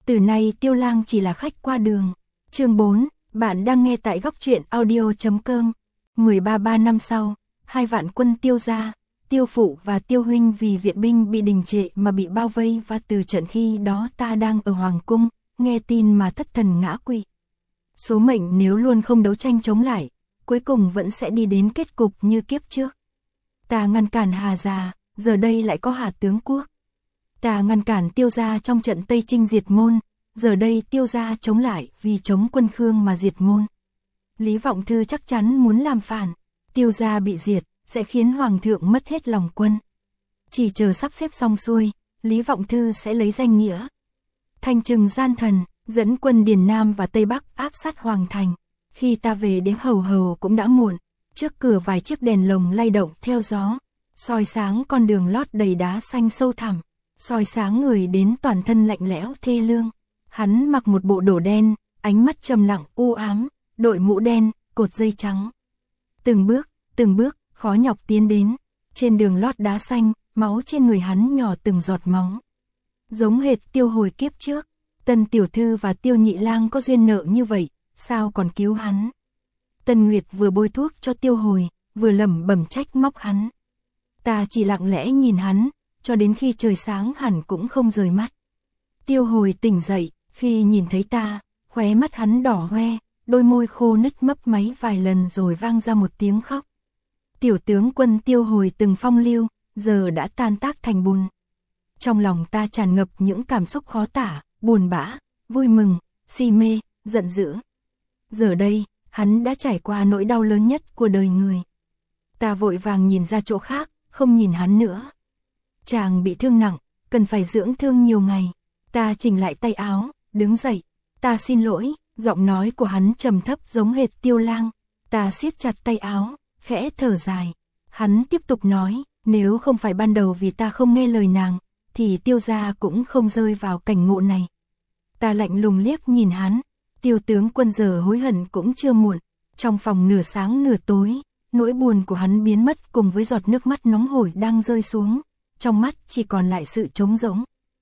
Từ nay Tiêu Lang chỉ là khách qua đường. Chương 4, bạn đang nghe tại góc truyện audio.com. 13 năm sau, hai vạn quân Tiêu gia, Tiêu phụ và Tiêu huynh vì viện binh bị đình trệ mà bị bao vây, và từ trận khi đó ta đang ở hoàng cung, nghe tin mà thất thần ngã quỵ. Số mệnh nếu luôn không đấu tranh chống lại, cuối cùng vẫn sẽ đi đến kết cục như kiếp trước. Ta ngăn cản Hà gia, giờ đây lại có Hà tướng quốc. Ta ngăn cản Tiêu gia trong trận Tây Trinh diệt môn, giờ đây Tiêu gia chống lại vì chống quân Khương mà diệt môn. Lý Vọng Thư chắc chắn muốn làm phản, Tiêu gia bị diệt sẽ khiến hoàng thượng mất hết lòng quân. Chỉ chờ sắp xếp xong xuôi, Lý Vọng Thư sẽ lấy danh nghĩa Thanh Trừng gian thần, dẫn quân Điền Nam và Tây Bắc áp sát hoàng thành. Khi ta về đến hầu hầu cũng đã muộn, trước cửa vài chiếc đèn lồng lay động theo gió, soi sáng con đường lót đầy đá xanh sâu thẳm, soi sáng người đến toàn thân lạnh lẽo thê lương. Hắn mặc một bộ đồ đen, ánh mắt trầm lặng u ám, đội mũ đen, cột dây trắng. Từng bước, khó nhọc tiến đến, trên đường lót đá xanh, máu trên người hắn nhỏ từng giọt máu. Giống hệt Tiêu hồi kiếp trước, Tân tiểu thư và Tiêu nhị lang có duyên nợ như vậy, sao còn cứu hắn? Tân Nguyệt vừa bôi thuốc cho Tiêu hồi, vừa lẩm bẩm trách móc hắn. Ta chỉ lặng lẽ nhìn hắn, cho đến khi trời sáng hẳn cũng không rời mắt. Tiêu hồi tỉnh dậy, khi nhìn thấy ta, khóe mắt hắn đỏ hoe, đôi môi khô nứt mấp máy vài lần rồi vang ra một tiếng khóc. Tiểu tướng quân Tiêu hồi từng phong lưu, giờ đã tan tác thành bùn. Trong lòng ta tràn ngập những cảm xúc khó tả, buồn bã, vui mừng, si mê, giận dữ. Giờ đây, hắn đã trải qua nỗi đau lớn nhất của đời người. Ta vội vàng nhìn ra chỗ khác, không nhìn hắn nữa. Chàng bị thương nặng, cần phải dưỡng thương nhiều ngày. Ta chỉnh lại tay áo, đứng dậy. Ta xin lỗi, giọng nói của hắn trầm thấp giống hệt Tiêu Lang. Ta siết chặt tay áo, khẽ thở dài. Hắn tiếp tục nói, nếu không phải ban đầu vì ta không nghe lời nàng, thì Tiêu gia cũng không rơi vào cảnh ngộ này. Ta lạnh lùng liếc nhìn hắn. Tiêu tướng quân giờ hối hận cũng chưa muộn. Trong phòng nửa sáng nửa tối, nỗi buồn của hắn biến mất cùng với giọt nước mắt nóng hổi đang rơi xuống. Trong mắt chỉ còn lại sự trống rỗng.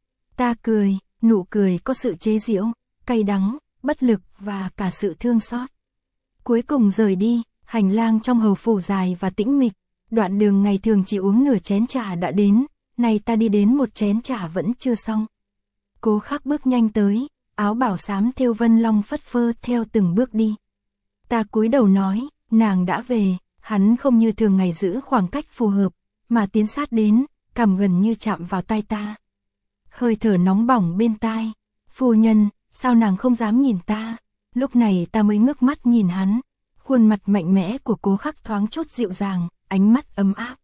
Ta cười, nụ cười có sự chế giễu, cay đắng, bất lực và cả sự thương xót. Cuối cùng rời đi, hành lang trong hầu phủ dài và tĩnh mịch. Đoạn đường ngày thường chỉ uống nửa chén trà đã đến, nay ta đi đến một chén trà vẫn chưa xong. Cố Khắc bước nhanh tới, áo bảo xám thêu vân long phất phơ theo từng bước đi. Ta cúi đầu nói, nàng đã về. Hắn không như thường ngày giữ khoảng cách phù hợp, mà tiến sát đến, cằm gần như chạm vào tai ta. Hơi thở nóng bỏng bên tai. Phu nhân, sao nàng không dám nhìn ta? Lúc này ta mới ngước mắt nhìn hắn. Khuôn mặt mạnh mẽ của Cố Khắc thoáng chút dịu dàng, ánh mắt ấm áp.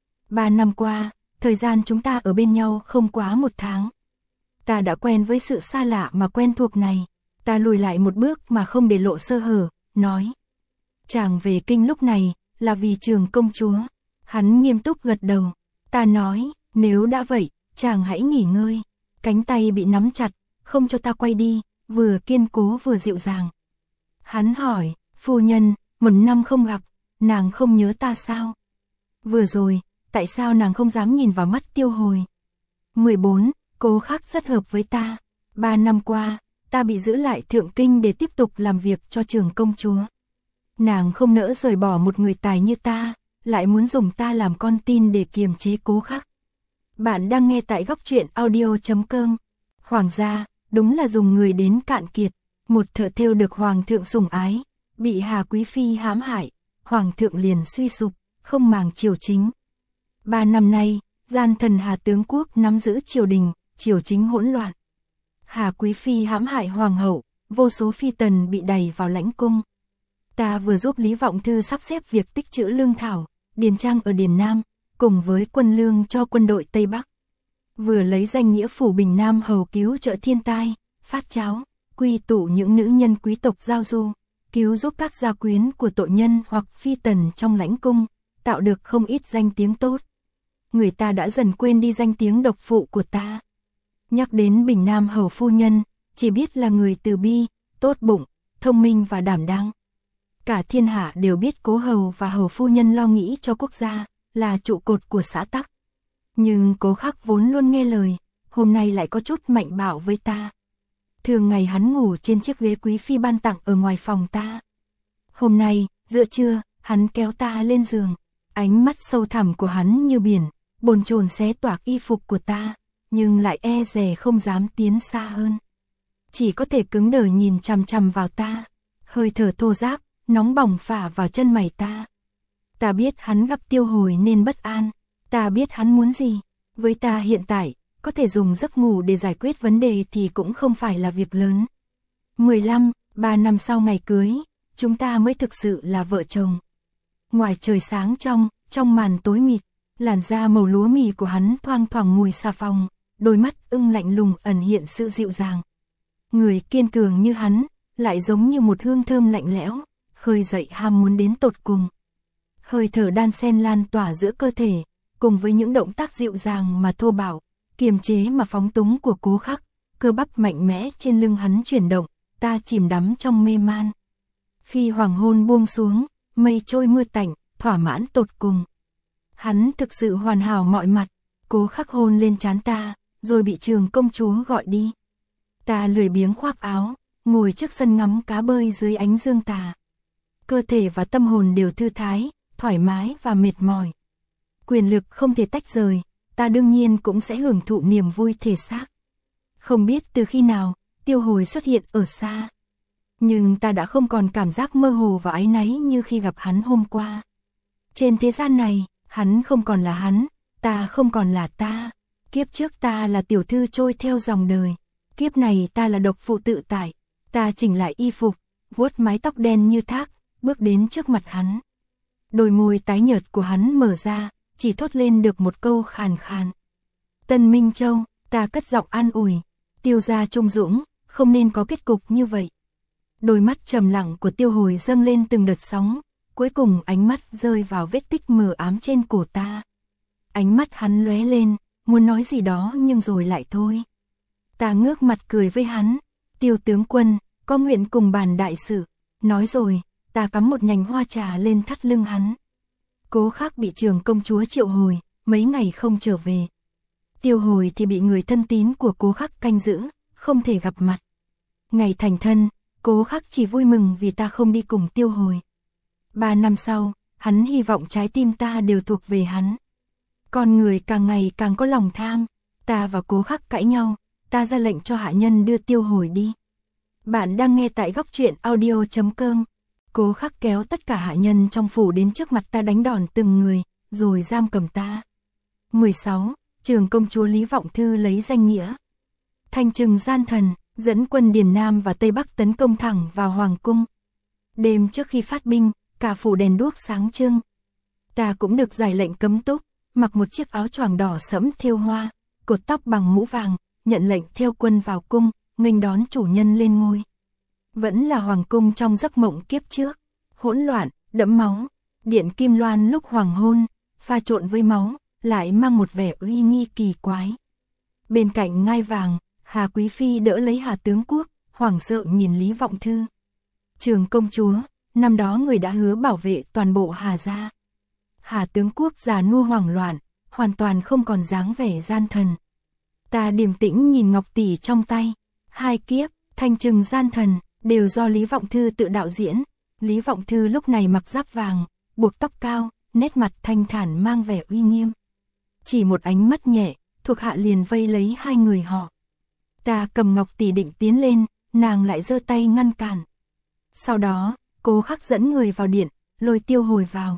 3 năm qua, thời gian chúng ta ở bên nhau không quá 1 tháng. Ta đã quen với sự xa lạ mà quen thuộc này. Ta lùi lại một bước mà không để lộ sơ hở, nói. Chàng về kinh lúc này, là vì Trường công chúa. Hắn nghiêm túc gật đầu. Ta nói, nếu đã vậy, chàng hãy nghỉ ngơi. Cánh tay bị nắm chặt, không cho ta quay đi, vừa kiên cố vừa dịu dàng. Hắn hỏi, phu nhân, 1 năm không gặp, nàng không nhớ ta sao? Vừa rồi, tại sao nàng không dám nhìn vào mắt Tiêu hồi? 14, Cố Khắc rất hợp với ta. 3 năm qua, ta bị giữ lại Thượng Kinh để tiếp tục làm việc cho Trường công chúa. Nàng không nỡ rời bỏ một người tài như ta, lại muốn dùng ta làm con tin để kiềm chế Cố Khắc. Bạn đang nghe tại góc truyện audio.com. Hoàng gia, đúng là dùng người đến cạn kiệt. Một thợ thêu được hoàng thượng sủng ái, bị Hà quý phi hãm hại, hoàng thượng liền suy sụp, không màng triều chính. 3 năm nay, gian thần Hà tướng quốc nắm giữ triều đình, triều chính hỗn loạn. Hà quý phi hãm hại hoàng hậu, vô số phi tần bị đày vào lãnh cung. Ta vừa giúp Lý Vọng Thư sắp xếp việc tích trữ lương thảo, điền trang ở Điền Nam, cùng với quân lương cho quân đội Tây Bắc. Vừa lấy danh nghĩa phủ Bình Nam hầu cứu trợ thiên tai, phát cháo, quy tụ những nữ nhân quý tộc giao du, cứu giúp các gia quyến của tội nhân hoặc phi tần trong lãnh cung, tạo được không ít danh tiếng tốt. Người ta đã dần quên đi danh tiếng độc phụ của ta. Nhắc đến Bình Nam hầu phu nhân, chỉ biết là người từ bi, tốt bụng, thông minh và đảm đang. Cả thiên hạ đều biết Cố hầu và hầu phu nhân lo nghĩ cho quốc gia, là trụ cột của xã tắc. Nhưng Cố Khắc vốn luôn nghe lời, hôm nay lại có chút mạnh bạo với ta. Thường ngày hắn ngủ trên chiếc ghế quý phi ban tặng ở ngoài phòng ta. Hôm nay, giữa trưa, hắn kéo ta lên giường. Ánh mắt sâu thẳm của hắn như biển, bồn chồn xé toạc y phục của ta, nhưng lại e dè không dám tiến xa hơn. Chỉ có thể cứng đờ nhìn chằm chằm vào ta, hơi thở thô ráp, nóng bỏng phả vào chân mày ta. Ta biết hắn gặp Tiêu Hồi nên bất an, ta biết hắn muốn gì. Với ta hiện tại, có thể dùng giấc ngủ để giải quyết vấn đề thì cũng không phải là việc lớn. 3 năm sau ngày cưới, chúng ta mới thực sự là vợ chồng. Ngoài trời sáng trong màn tối mịt, làn da màu lúa mì của hắn thoang thoảng mùi xà phòng, đôi mắt ưng lạnh lùng ẩn hiện sự dịu dàng. Người kiên cường như hắn, lại giống như một hương thơm lạnh lẽo, khơi dậy ham muốn đến tột cùng. Hơi thở đan xen lan tỏa giữa cơ thể, cùng với những động tác dịu dàng mà thô bạo, kiềm chế mà phóng túng của Cố Khắc, cơ bắp mạnh mẽ trên lưng hắn chuyển động, ta chìm đắm trong mê man. Khi hoàng hôn buông xuống, mây trôi mưa tạnh, thỏa mãn tột cùng. Hắn thực sự hoàn hảo mọi mặt, Cố Khắc hôn lên trán ta, rồi bị Trường công chúa gọi đi. Ta lười biếng khoác áo, ngồi trước sân ngắm cá bơi dưới ánh dương tà. Cơ thể và tâm hồn đều thư thái, thoải mái và mệt mỏi. Quyền lực không thể tách rời, ta đương nhiên cũng sẽ hưởng thụ niềm vui thể xác. Không biết từ khi nào, Tiêu Hồi xuất hiện ở xa. Nhưng ta đã không còn cảm giác mơ hồ và áy náy như khi gặp hắn hôm qua. Trên thế gian này, hắn không còn là hắn, ta không còn là ta. Kiếp trước ta là tiểu thư trôi theo dòng đời. Kiếp này ta là độc phụ tự tại. Ta chỉnh lại y phục, vuốt mái tóc đen như thác, bước đến trước mặt hắn. Đôi môi tái nhợt của hắn mở ra, chỉ thốt lên được một câu khàn khàn. Tân Minh Châu, ta cất giọng an ủi. Tiêu gia trung dũng, không nên có kết cục như vậy. Đôi mắt trầm lặng của Tiêu Hồi dâng lên từng đợt sóng, cuối cùng ánh mắt rơi vào vết tích mờ ám trên cổ ta. Ánh mắt hắn lóe lên, muốn nói gì đó nhưng rồi lại thôi. Ta ngước mặt cười với hắn. Tiêu tướng quân, có nguyện cùng bàn đại sự. Nói rồi, ta cắm một nhành hoa trà lên thắt lưng hắn. Cố Khắc bị Trường công chúa triệu hồi, mấy ngày không trở về. Tiêu Hồi thì bị người thân tín của Cố Khắc canh giữ, không thể gặp mặt. Ngày thành thân, Cố Khắc chỉ vui mừng vì ta không đi cùng Tiêu Hồi. 3 năm sau, hắn hy vọng trái tim ta đều thuộc về hắn. Con người càng ngày càng có lòng tham, ta và Cố Khắc cãi nhau, ta ra lệnh cho hạ nhân đưa Tiêu Hồi đi. Bạn đang nghe tại góc truyện audio.com. Cố Khắc kéo tất cả hạ nhân trong phủ đến trước mặt ta đánh đòn từng người, rồi giam cầm ta. 16. Trường công chúa Lý Vọng Thư lấy danh nghĩa Thanh Trừng gian thần, dẫn quân Điền Nam và Tây Bắc tấn công thẳng vào Hoàng cung. Đêm trước khi phát binh, cả phủ đèn đuốc sáng trưng. Ta cũng được giải lệnh cấm túc, mặc một chiếc áo choàng đỏ sẫm thêu hoa, cột tóc bằng mũ vàng, nhận lệnh theo quân vào cung, nghênh đón chủ nhân lên ngôi. Vẫn là hoàng cung trong giấc mộng kiếp trước, hỗn loạn, đẫm máu, điện kim loan lúc hoàng hôn, pha trộn với máu, lại mang một vẻ uy nghi kỳ quái. Bên cạnh ngai vàng, Hà Quý Phi đỡ lấy Hà Tướng Quốc, hoảng sợ nhìn Lý Vọng Thư. Trường công chúa, năm đó người đã hứa bảo vệ toàn bộ Hà gia. Hà Tướng Quốc già nua hoảng loạn, hoàn toàn không còn dáng vẻ gian thần. Ta điềm tĩnh nhìn ngọc tỷ trong tay, 2 kiếp, Thanh Trừng gian thần, đều do Lý Vọng Thư tự đạo diễn. Lý Vọng Thư lúc này mặc giáp vàng, buộc tóc cao, nét mặt thanh thản mang vẻ uy nghiêm. Chỉ một ánh mắt nhẹ, thuộc hạ liền vây lấy 2 người họ. Ta cầm ngọc tỷ định tiến lên, nàng lại giơ tay ngăn cản. Sau đó, Cố Khắc dẫn người vào điện, lôi Tiêu Hồi vào.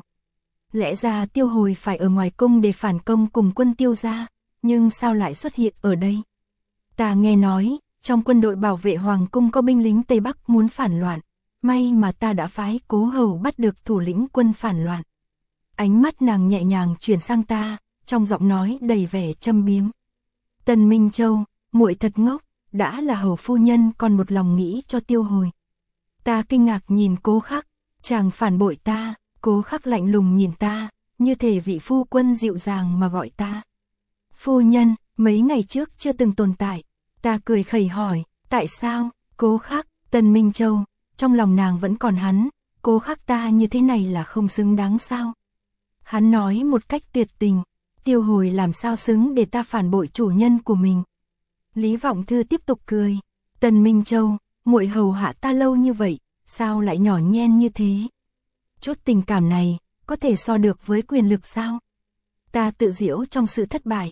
Lẽ ra Tiêu Hồi phải ở ngoài cung để phản công cùng quân Tiêu gia, nhưng sao lại xuất hiện ở đây? Ta nghe nói, trong quân đội bảo vệ hoàng cung có binh lính Tây Bắc muốn phản loạn, may mà ta đã phái Cố hầu bắt được thủ lĩnh quân phản loạn. Ánh mắt nàng nhẹ nhàng chuyển sang ta, trong giọng nói đầy vẻ châm biếm. Tần Minh Châu, muội thật ngốc, đã là hầu phu nhân còn một lòng nghĩ cho Tiêu Hồi. Ta kinh ngạc nhìn Cố Khắc, chàng phản bội ta. Cố Khắc lạnh lùng nhìn ta, như thể vị phu quân dịu dàng mà gọi ta. Phu nhân, mấy ngày trước chưa từng tồn tại. Ta cười khẩy hỏi, tại sao? Cố Khắc, Tần Minh Châu, trong lòng nàng vẫn còn hắn, Cố Khắc ta như thế này là không xứng đáng sao? Hắn nói một cách tuyệt tình, Tiêu Hồi làm sao xứng để ta phản bội chủ nhân của mình. Lý Vọng Thư tiếp tục cười, Tần Minh Châu, muội hầu hạ ta lâu như vậy, sao lại nhỏ nhen như thế? Chút tình cảm này, có thể so được với quyền lực sao? Ta tự giễu trong sự thất bại.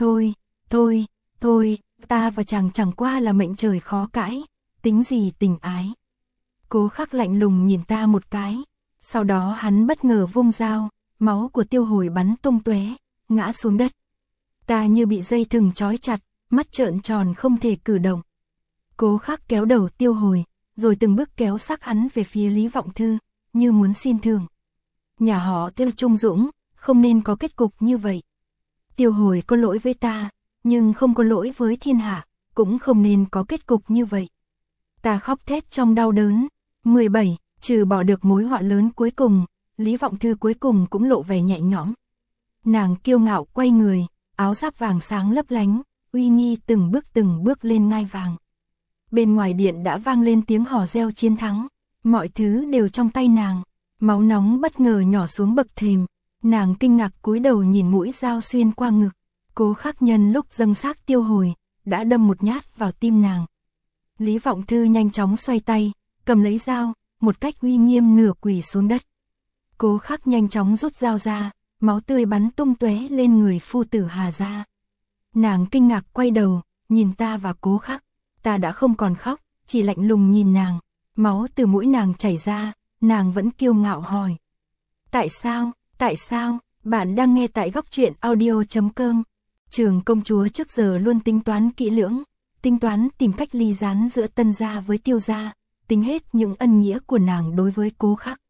Thôi, ta và chàng chẳng qua là mệnh trời khó cãi, tính gì tình ái. Cố Khắc lạnh lùng nhìn ta một cái, sau đó hắn bất ngờ vung dao, máu của Tiêu Hồi bắn tung tóe, ngã xuống đất. Ta như bị dây thừng trói chặt, mắt trợn tròn không thể cử động. Cố Khắc kéo đầu Tiêu Hồi, rồi từng bước kéo xác hắn về phía Lý Vọng Thư, như muốn xin thưởng. Nhà họ Tiêu trung dũng, không nên có kết cục như vậy. Tiêu Hồi có lỗi với ta, nhưng không có lỗi với thiên hạ, cũng không nên có kết cục như vậy. Ta khóc thét trong đau đớn. 17. Trừ bỏ được mối họa lớn cuối cùng, Lý Vọng Thư cuối cùng cũng lộ vẻ nhẹ nhõm. Nàng kiêu ngạo quay người, áo giáp vàng sáng lấp lánh, uy nghi từng bước lên ngai vàng. Bên ngoài điện đã vang lên tiếng hò reo chiến thắng, mọi thứ đều trong tay nàng, máu nóng bất ngờ nhỏ xuống bậc thềm, nàng kinh ngạc cúi đầu nhìn mũi dao xuyên qua ngực. Cố Khắc nhân lúc dâng xác Tiêu Hồi, đã đâm một nhát vào tim nàng. Lý Vọng Thư nhanh chóng xoay tay, cầm lấy dao, một cách uy nghiêm nửa quỳ xuống đất. Cố Khắc nhanh chóng rút dao ra, máu tươi bắn tung tóe lên người phu tử Hà gia. Nàng kinh ngạc quay đầu, nhìn ta và Cố Khắc. Ta đã không còn khóc, chỉ lạnh lùng nhìn nàng. Máu từ mũi nàng chảy ra, nàng vẫn kiêu ngạo hỏi. Tại sao, bạn đang nghe tại góc truyện audio.com. Trường công chúa trước giờ luôn tính toán kỹ lưỡng, tính toán tìm cách ly gián giữa Tân gia với Tiêu gia, tính hết những ân nghĩa của nàng đối với Cố Khắc.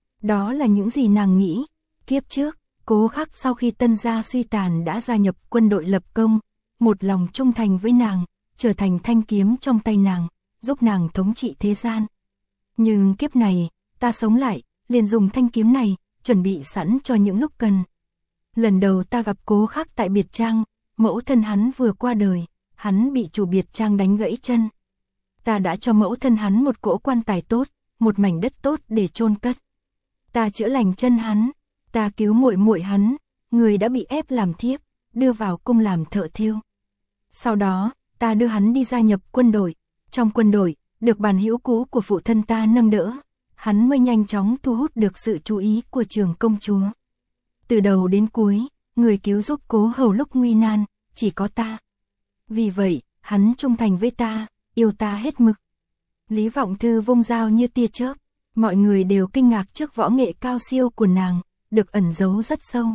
Đó là những gì nàng nghĩ. Kiếp trước, Cố Khắc sau khi Tân gia suy tàn đã gia nhập quân đội lập công, một lòng trung thành với nàng, trở thành thanh kiếm trong tay nàng, giúp nàng thống trị thế gian. Nhưng kiếp này, ta sống lại, liền dùng thanh kiếm này, chuẩn bị sẵn cho những lúc cần. Lần đầu ta gặp Cố Khắc tại biệt trang, mẫu thân hắn vừa qua đời, hắn bị chủ biệt trang đánh gãy chân. Ta đã cho mẫu thân hắn một cỗ quan tài tốt, một mảnh đất tốt để chôn cất. Ta chữa lành chân hắn, ta cứu muội muội hắn, người đã bị ép làm thiếp, đưa vào cung làm thợ thêu. Sau đó, ta đưa hắn đi gia nhập quân đội. Trong quân đội, được bàn hữu cũ của phụ thân ta nâng đỡ, hắn mới nhanh chóng thu hút được sự chú ý của Trường công chúa. Từ đầu đến cuối, người cứu giúp Cố hầu lúc nguy nan, chỉ có ta. Vì vậy, hắn trung thành với ta, yêu ta hết mực. Lý Vọng Thư vung dao như tia chớp, mọi người đều kinh ngạc trước võ nghệ cao siêu của nàng, được ẩn giấu rất sâu.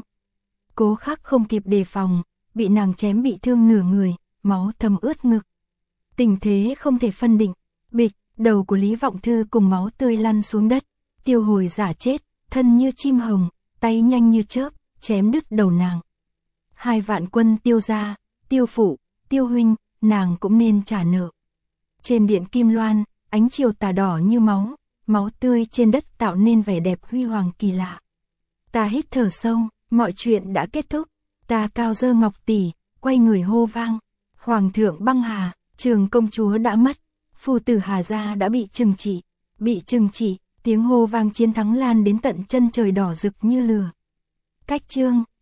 Cố Khắc không kịp đề phòng, bị nàng chém bị thương nửa người, máu thấm ướt ngực. Tình thế không thể phân định, bịch, đầu của Lý Vọng Thư cùng máu tươi lăn xuống đất. Tiêu Hồi giả chết, thân như chim hồng, tay nhanh như chớp, chém đứt đầu nàng. 2 vạn quân Tiêu gia, Tiêu phụ, Tiêu huynh, nàng cũng nên trả nợ. Trên điện Kim Loan, ánh chiều tà đỏ như máu, máu tươi trên đất tạo nên vẻ đẹp huy hoàng kỳ lạ. Ta hít thở sâu, mọi chuyện đã kết thúc. Ta cao dơ ngọc tỷ, quay người hô vang. Hoàng thượng băng hà, Trường công chúa đã mất, phu tử Hà gia đã bị trừng trị, tiếng hô vang chiến thắng lan đến tận chân trời đỏ rực như lửa. Cách chương